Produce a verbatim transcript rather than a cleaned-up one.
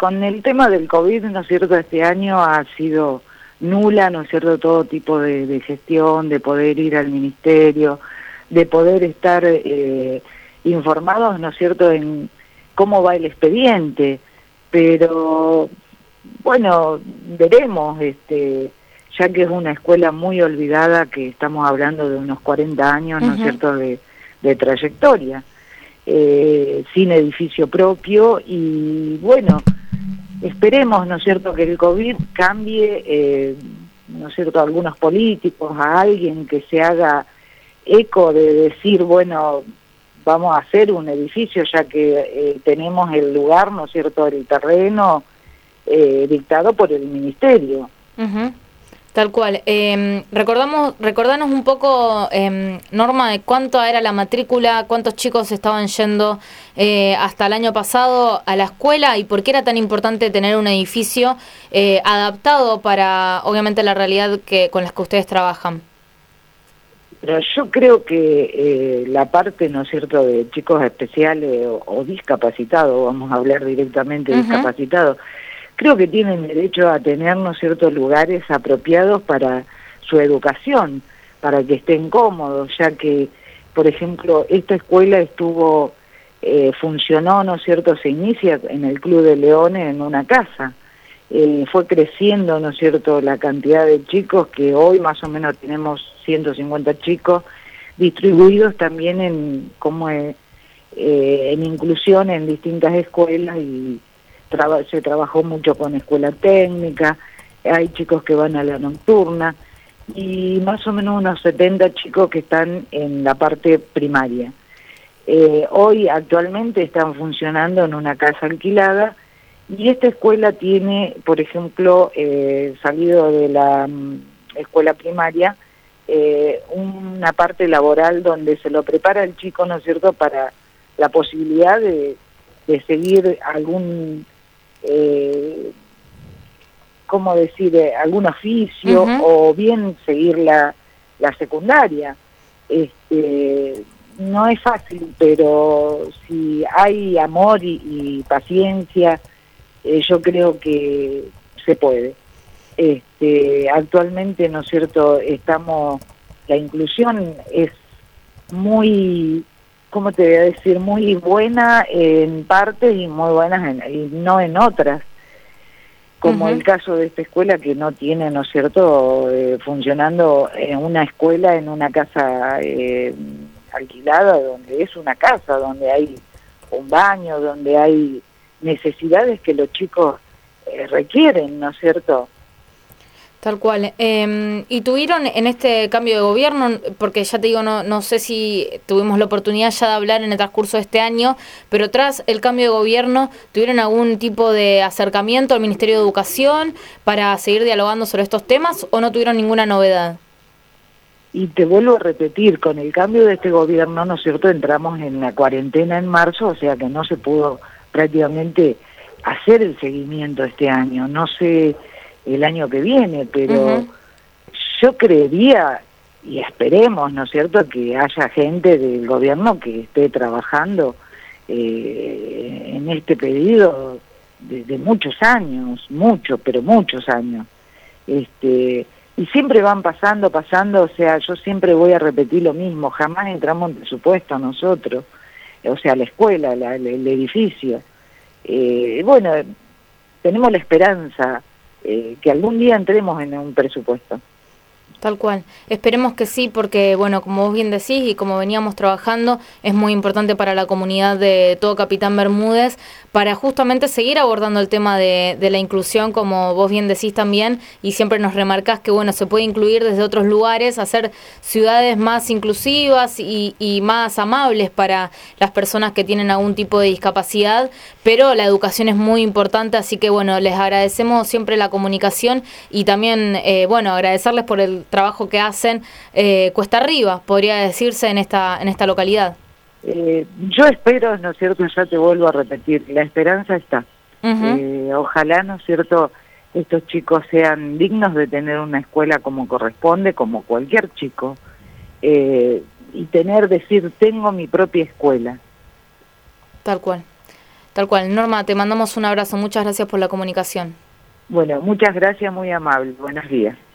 con el tema del COVID, ¿no es cierto?, este año ha sido nula, ¿no es cierto?, todo tipo de, de gestión, de poder ir al ministerio, de poder estar eh, informados, ¿no es cierto?, en cómo va el expediente, pero bueno, veremos, este, ya que es una escuela muy olvidada, que estamos hablando de unos cuarenta años, ¿no es Uh-huh. cierto?, de, de trayectoria, eh, sin edificio propio, y bueno, esperemos, ¿no es cierto?, que el COVID cambie, eh, ¿no es cierto?, a algunos políticos, a alguien que se haga eco de decir, bueno, vamos a hacer un edificio, ya que eh, tenemos el lugar, ¿no es cierto?, el terreno eh, dictado por el ministerio. Uh-huh. Tal cual. Eh, recordamos, recordanos un poco, eh, Norma, de cuánto era la matrícula, cuántos chicos estaban yendo eh, hasta el año pasado a la escuela y por qué era tan importante tener un edificio eh, adaptado para, obviamente, la realidad que con la que ustedes trabajan. Pero yo creo que eh, la parte, ¿no es cierto?, de chicos especiales o, o discapacitados, vamos a hablar directamente de Uh-huh. discapacitados, creo que tienen derecho a tener, ¿no es cierto?, lugares apropiados para su educación, para que estén cómodos, ya que, por ejemplo, esta escuela estuvo, eh, funcionó, ¿no es cierto?, se inicia en el Club de Leones en una casa, eh, fue creciendo, ¿no es cierto?, la cantidad de chicos, que hoy más o menos tenemos ciento cincuenta chicos distribuidos también en, como eh, eh, en inclusión en distintas escuelas, y Traba, se trabajó mucho con escuela técnica, hay chicos que van a la nocturna, y más o menos unos setenta chicos que están en la parte primaria. Eh, hoy actualmente están funcionando en una casa alquilada, y esta escuela tiene, por ejemplo, eh, salido de la um, escuela primaria, eh, una parte laboral donde se lo prepara el chico, ¿no es cierto?, para la posibilidad de, de seguir algún... Eh, ¿cómo decir?, eh, algún oficio, Uh-huh. o bien seguir la, la secundaria. Este, no es fácil, pero si hay amor y, y paciencia, eh, yo creo que se puede. Este, actualmente, ¿no es cierto?, estamos, la inclusión es muy... ¿cómo te voy a decir?, muy buena en partes y muy buenas en, y no en otras, como uh-huh. el caso de esta escuela, que no tiene, ¿no es cierto?, eh, funcionando en una escuela, en una casa eh, alquilada, donde es una casa, donde hay un baño, donde hay necesidades que los chicos eh, requieren, ¿no es cierto? Tal cual. Eh, y tuvieron en este cambio de gobierno, porque ya te digo, no, no sé si tuvimos la oportunidad ya de hablar en el transcurso de este año, pero tras el cambio de gobierno, ¿tuvieron algún tipo de acercamiento al Ministerio de Educación para seguir dialogando sobre estos temas o no tuvieron ninguna novedad? Y te vuelvo a repetir, con el cambio de este gobierno, ¿no es cierto?, entramos en la cuarentena en marzo, o sea que no se pudo prácticamente hacer el seguimiento este año. No sé el año que viene, pero uh-huh. yo creería, y esperemos, ¿no es cierto?, que haya gente del gobierno que esté trabajando eh, en este pedido de, de muchos años, muchos, pero muchos años. Este, y siempre van pasando, pasando, o sea, yo siempre voy a repetir lo mismo, jamás entramos en presupuesto nosotros, o sea, la escuela, la, el, el edificio. Eh, bueno, tenemos la esperanza Eh, que algún día entremos en un presupuesto. Tal cual. Esperemos que sí, porque, bueno, como vos bien decís y como veníamos trabajando, es muy importante para la comunidad de todo Capitán Bermúdez, para justamente seguir abordando el tema de, de la inclusión, como vos bien decís también, y siempre nos remarcás que, bueno, se puede incluir desde otros lugares, hacer ciudades más inclusivas y, y más amables para las personas que tienen algún tipo de discapacidad, pero la educación es muy importante, así que, bueno, les agradecemos siempre la comunicación y también, eh, bueno, agradecerles por el trabajo que hacen eh, cuesta arriba, podría decirse, en esta en esta localidad. Eh, yo espero, ¿no es cierto?, ya te vuelvo a repetir, la esperanza está. Uh-huh. Eh, ojalá, ¿no es cierto?, estos chicos sean dignos de tener una escuela como corresponde, como cualquier chico, eh, y tener, decir, tengo mi propia escuela. Tal cual. Tal cual. Norma, te mandamos un abrazo. Muchas gracias por la comunicación. Bueno, muchas gracias, muy amable. Buenos días.